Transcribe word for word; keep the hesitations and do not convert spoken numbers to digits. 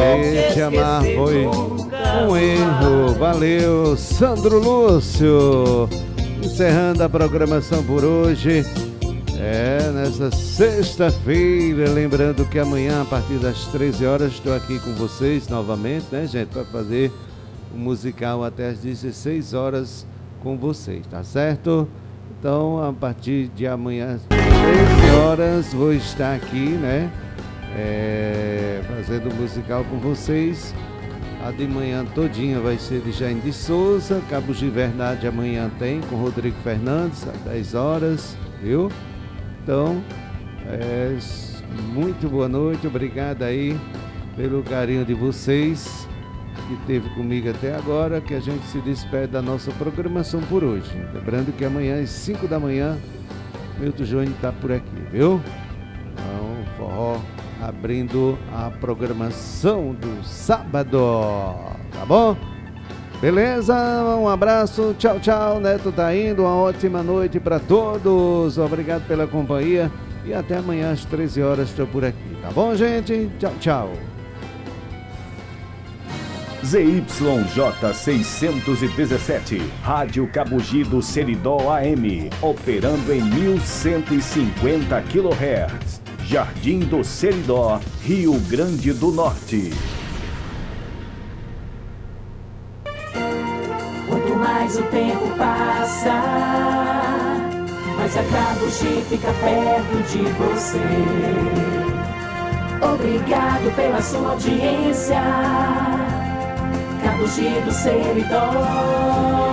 E te amar foi um erro. Valeu, Sandro Lúcio. Encerrando a programação por hoje. É, nessa sexta-feira. Lembrando que amanhã, a partir das treze horas, estou aqui com vocês novamente, né, gente? Para fazer o musical até as dezesseis horas com vocês, tá certo? Então, a partir de amanhã, às treze horas, vou estar aqui, né? É, fazendo o musical com vocês. A de manhã todinha vai ser de Jaime de Souza. Cabo de Verdade amanhã tem com Rodrigo Fernandes, às dez horas, viu? Então, é, muito boa noite, obrigado aí pelo carinho de vocês que teve comigo até agora, que a gente se despede da nossa programação por hoje. Lembrando que amanhã às cinco da manhã, Milton Júnior está por aqui, viu? Então, forró abrindo a programação do sábado, tá bom? Beleza? Um abraço, tchau, tchau. Neto tá indo, uma ótima noite para todos. Obrigado pela companhia e até amanhã às treze horas estou por aqui, tá bom, gente? Tchau, tchau. Z Y J seiscentos e dezessete, Rádio Cabugi do Seridó A M, operando em mil cento e cinquenta quilohertz. Jardim do Seridó, Rio Grande do Norte. Quanto mais o tempo passa, mais a Cabugi fica perto de você. Obrigado pela sua audiência. Cabugi do Seridó.